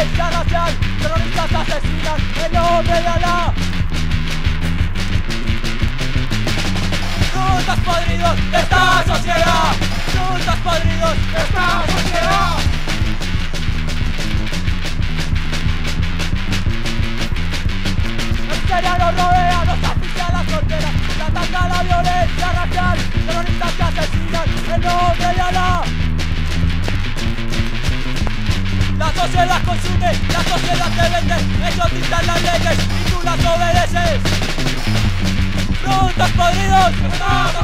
violencia racial, terroristas asesinan en nombre de Alá. Frutas podridos de esta sociedad, frutas podridos de esta sociedad. El Siria nos rodea, nos asfixia las fronteras, se ataca la violencia racial, terroristas que asesinan en nombre de Alá. La sociedad consume, la sociedad te vende, ellos dictan las leyes y tú las obedeces. Frutos podridos,